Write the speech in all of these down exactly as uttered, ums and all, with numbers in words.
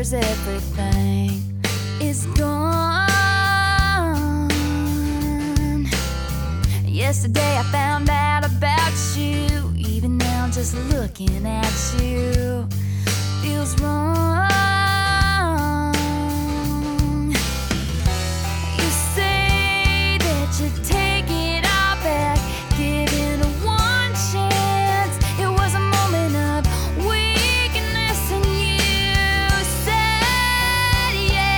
remembers everything is gone. Yesterday I found out about you. Even now just looking at you feels wrong. You say that you take it all back, giving a one chance. It was a moment of weakness and you said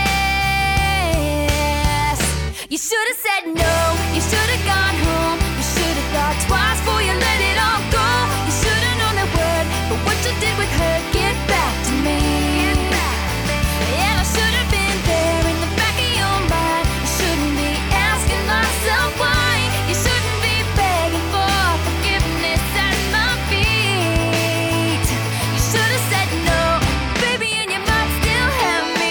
yes. You should have said no, you should have gone home. You should have thought twice before you let it all go. You should have known that word, but what you did with her, get back to me. And I should have been there in the back of your mind. I shouldn't be asking myself why. You shouldn't be begging for forgiveness at my feet. You should have said no, baby, and you might still have me.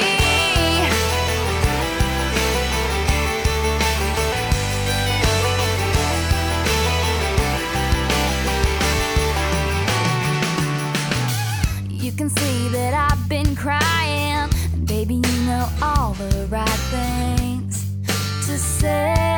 You can see that I've been crying, and baby, you know all the right things to say.